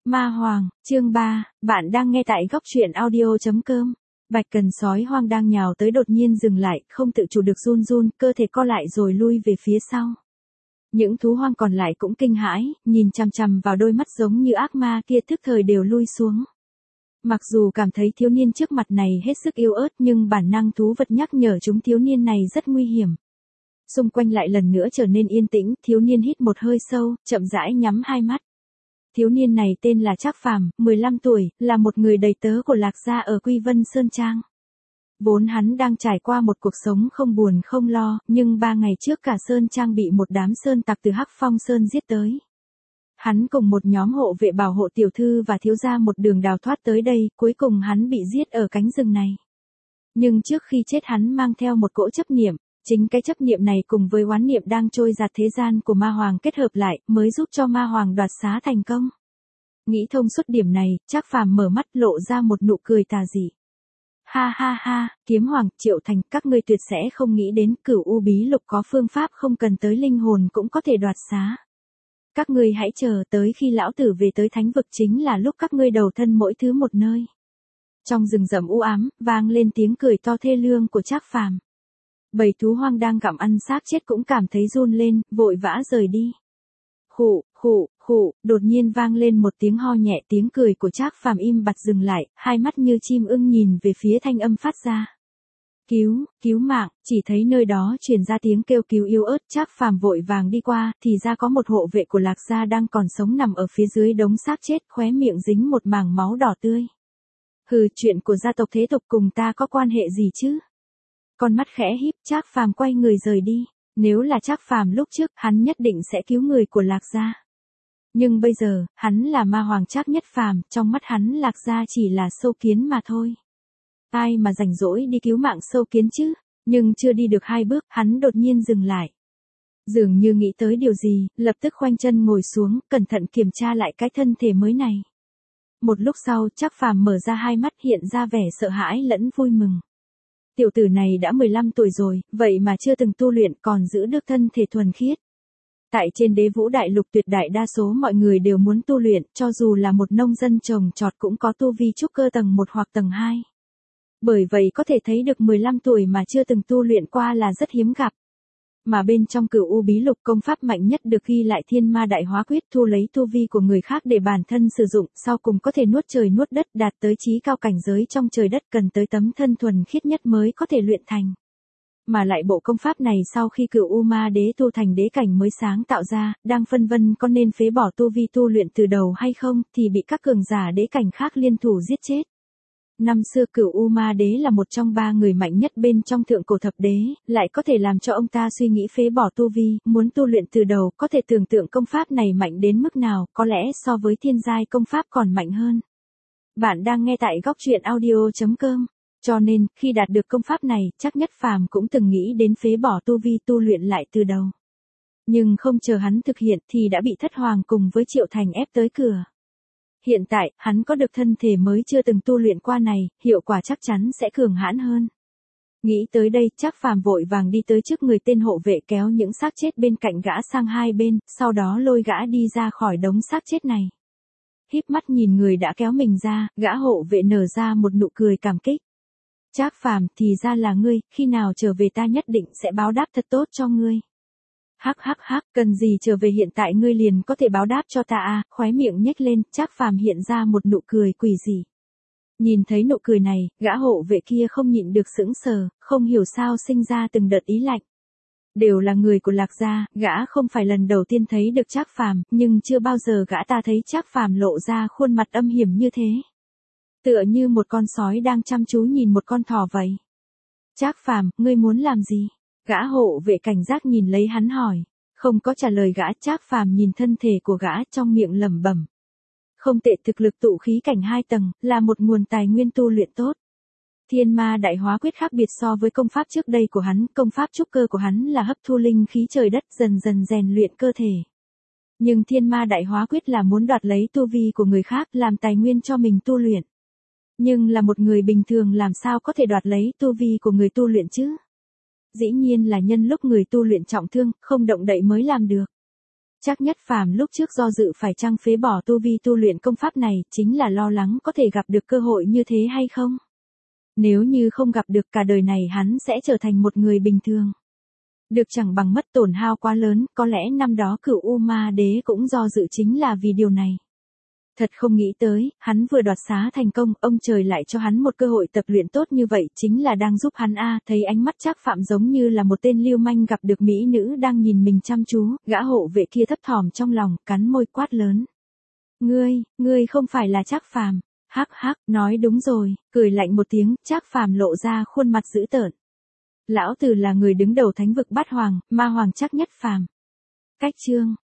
Ma Hoàng, chương 3, bạn đang nghe tại góc truyện audio.com. Bạch Cần sói hoang đang nhào tới đột nhiên dừng lại, không tự chủ được run run, cơ thể co lại rồi lui về phía sau. Những thú hoang còn lại cũng kinh hãi, nhìn chằm chằm vào đôi mắt giống như ác ma kia tức thời đều lui xuống. Mặc dù cảm thấy thiếu niên trước mặt này hết sức yếu ớt nhưng bản năng thú vật nhắc nhở chúng thiếu niên này rất nguy hiểm. Xung quanh lại lần nữa trở nên yên tĩnh, thiếu niên hít một hơi sâu, chậm rãi nhắm hai mắt. Thiếu niên này tên là Trác Phàm, 15 tuổi, là một người đầy tớ của Lạc gia ở Quy Vân Sơn Trang. Vốn hắn đang trải qua một cuộc sống không buồn không lo, nhưng 3 ngày trước cả Sơn Trang bị một đám sơn tặc từ Hắc Phong Sơn giết tới. Hắn cùng một nhóm hộ vệ bảo hộ tiểu thư và thiếu gia một đường đào thoát tới đây, cuối cùng hắn bị giết ở cánh rừng này. Nhưng trước khi chết hắn mang theo một cỗ chấp niệm. Chính cái chấp niệm này cùng với oán niệm đang trôi giạt thế gian của Ma Hoàng kết hợp lại mới giúp cho Ma Hoàng đoạt xá thành công. Nghĩ thông suốt điểm này, Trác Phàm mở mắt lộ ra một nụ cười tà dị. Ha ha ha, Kiếm Hoàng, Triệu Thành, các ngươi tuyệt sẽ không nghĩ đến Cửu U Bí Lục có phương pháp không cần tới linh hồn cũng có thể đoạt xá. Các ngươi hãy chờ tới khi lão tử về tới thánh vực chính là lúc các ngươi đầu thân mỗi thứ một nơi. Trong rừng rậm u ám, vang lên tiếng cười to thê lương của Trác Phàm. Bầy thú hoang đang gặm ăn xác chết cũng cảm thấy run lên, vội vã rời đi. Khụ, khụ, khụ, đột nhiên vang lên một tiếng ho nhẹ, tiếng cười của Trác Phàm im bặt dừng lại, hai mắt như chim ưng nhìn về phía thanh âm phát ra. Cứu mạng, chỉ thấy nơi đó truyền ra tiếng kêu cứu yếu ớt, Trác Phàm vội vàng đi qua, thì ra có một hộ vệ của Lạc gia đang còn sống nằm ở phía dưới đống xác chết, khóe miệng dính một mảng máu đỏ tươi. Hừ, chuyện của gia tộc thế tục cùng ta có quan hệ gì chứ? Con mắt khẽ híp, Trác Phàm quay người rời đi. Nếu là Trác Phàm lúc trước, hắn nhất định sẽ cứu người của Lạc gia. Nhưng bây giờ, hắn là Ma Hoàng Trác Nhất Phàm, trong mắt hắn Lạc gia chỉ là sâu kiến mà thôi. Ai mà rảnh rỗi đi cứu mạng sâu kiến chứ? Nhưng chưa đi được 2 bước, hắn đột nhiên dừng lại. Dường như nghĩ tới điều gì, lập tức khoanh chân ngồi xuống, cẩn thận kiểm tra lại cái thân thể mới này. Một lúc sau, Trác Phàm mở ra hai mắt hiện ra vẻ sợ hãi lẫn vui mừng. Tiểu tử này đã 15 tuổi rồi, vậy mà chưa từng tu luyện còn giữ được thân thể thuần khiết. Tại trên Đế Vũ Đại Lục tuyệt đại đa số mọi người đều muốn tu luyện, cho dù là một nông dân trồng trọt cũng có tu vi trúc cơ tầng 1 hoặc tầng 2. Bởi vậy có thể thấy được 15 tuổi mà chưa từng tu luyện qua là rất hiếm gặp. Mà bên trong Cửu U Bí Lục công pháp mạnh nhất được ghi lại Thiên Ma Đại Hóa Quyết, thu lấy tu vi của người khác để bản thân sử dụng, sau cùng có thể nuốt trời nuốt đất, đạt tới chí cao cảnh giới trong trời đất, cần tới tấm thân thuần khiết nhất mới có thể luyện thành. Mà lại bộ công pháp này sau khi Cửu U Ma Đế tu thành đế cảnh mới sáng tạo ra, đang phân vân có nên phế bỏ tu vi tu luyện từ đầu hay không, thì bị các cường giả đế cảnh khác liên thủ giết chết. Năm xưa Cửu U Ma Đế là một trong 3 người mạnh nhất bên trong thượng cổ thập đế, lại có thể làm cho ông ta suy nghĩ phế bỏ tu vi, muốn tu luyện từ đầu, có thể tưởng tượng công pháp này mạnh đến mức nào, có lẽ so với thiên giai công pháp còn mạnh hơn. Bạn đang nghe tại góc truyện audio.com. Cho nên, khi đạt được công pháp này, Trác Nhất Phàm cũng từng nghĩ đến phế bỏ tu vi tu luyện lại từ đầu. Nhưng không chờ hắn thực hiện thì đã bị Thất Hoàng cùng với Triệu Thành ép tới cửa. Hiện tại, hắn có được thân thể mới chưa từng tu luyện qua này, hiệu quả chắc chắn sẽ cường hãn hơn. Nghĩ tới đây, Trác Phàm vội vàng đi tới trước người tên hộ vệ kéo những xác chết bên cạnh gã sang hai bên, sau đó lôi gã đi ra khỏi đống xác chết này. Híp mắt nhìn người đã kéo mình ra, gã hộ vệ nở ra một nụ cười cảm kích. Trác Phàm, thì ra là ngươi, khi nào trở về ta nhất định sẽ báo đáp thật tốt cho ngươi. Hắc, cần gì trở về, hiện tại ngươi liền có thể báo đáp cho ta à, khóe miệng nhếch lên, Trác Phàm hiện ra một nụ cười quỷ dị. Nhìn thấy nụ cười này, gã hộ vệ kia không nhịn được sững sờ, không hiểu sao sinh ra từng đợt ý lạnh. Đều là người của Lạc gia, gã không phải lần đầu tiên thấy được Trác Phàm, nhưng chưa bao giờ gã ta thấy Trác Phàm lộ ra khuôn mặt âm hiểm như thế. Tựa như một con sói đang chăm chú nhìn một con thỏ vậy. Trác Phàm, ngươi muốn làm gì? Gã hộ vệ cảnh giác nhìn lấy hắn hỏi. Không có trả lời gã, Trác Phàm nhìn thân thể của gã trong miệng lẩm bẩm. Không tệ, thực lực tụ khí cảnh 2 tầng, là một nguồn tài nguyên tu luyện tốt. Thiên Ma Đại Hóa Quyết khác biệt so với công pháp trước đây của hắn, công pháp trúc cơ của hắn là hấp thu linh khí trời đất dần dần rèn luyện cơ thể. Nhưng Thiên Ma Đại Hóa Quyết là muốn đoạt lấy tu vi của người khác làm tài nguyên cho mình tu luyện. Nhưng là một người bình thường làm sao có thể đoạt lấy tu vi của người tu luyện chứ? Dĩ nhiên là nhân lúc người tu luyện trọng thương, không động đậy mới làm được. Trác Nhất Phàm lúc trước do dự phải chăng phế bỏ tu vi tu luyện công pháp này, chính là lo lắng có thể gặp được cơ hội như thế hay không. Nếu như không gặp được, cả đời này hắn sẽ trở thành một người bình thường. Được chẳng bằng mất, tổn hao quá lớn, có lẽ năm đó Cửu U Ma Đế cũng do dự chính là vì điều này. Thật không nghĩ tới, hắn vừa đoạt xá thành công, ông trời lại cho hắn một cơ hội tập luyện tốt như vậy, chính là đang giúp hắn a. Thấy ánh mắt Trác Phạm giống như là một tên lưu manh gặp được mỹ nữ đang nhìn mình chăm chú, gã hộ vệ kia thấp thỏm trong lòng, cắn môi quát lớn. Ngươi không phải là Trác Phàm. Hắc hắc, nói đúng rồi, cười lạnh một tiếng, Trác Phàm lộ ra khuôn mặt dữ tợn. Lão tử là người đứng đầu thánh vực Bát Hoàng, Ma Hoàng Trác Nhất Phàm. Cách chương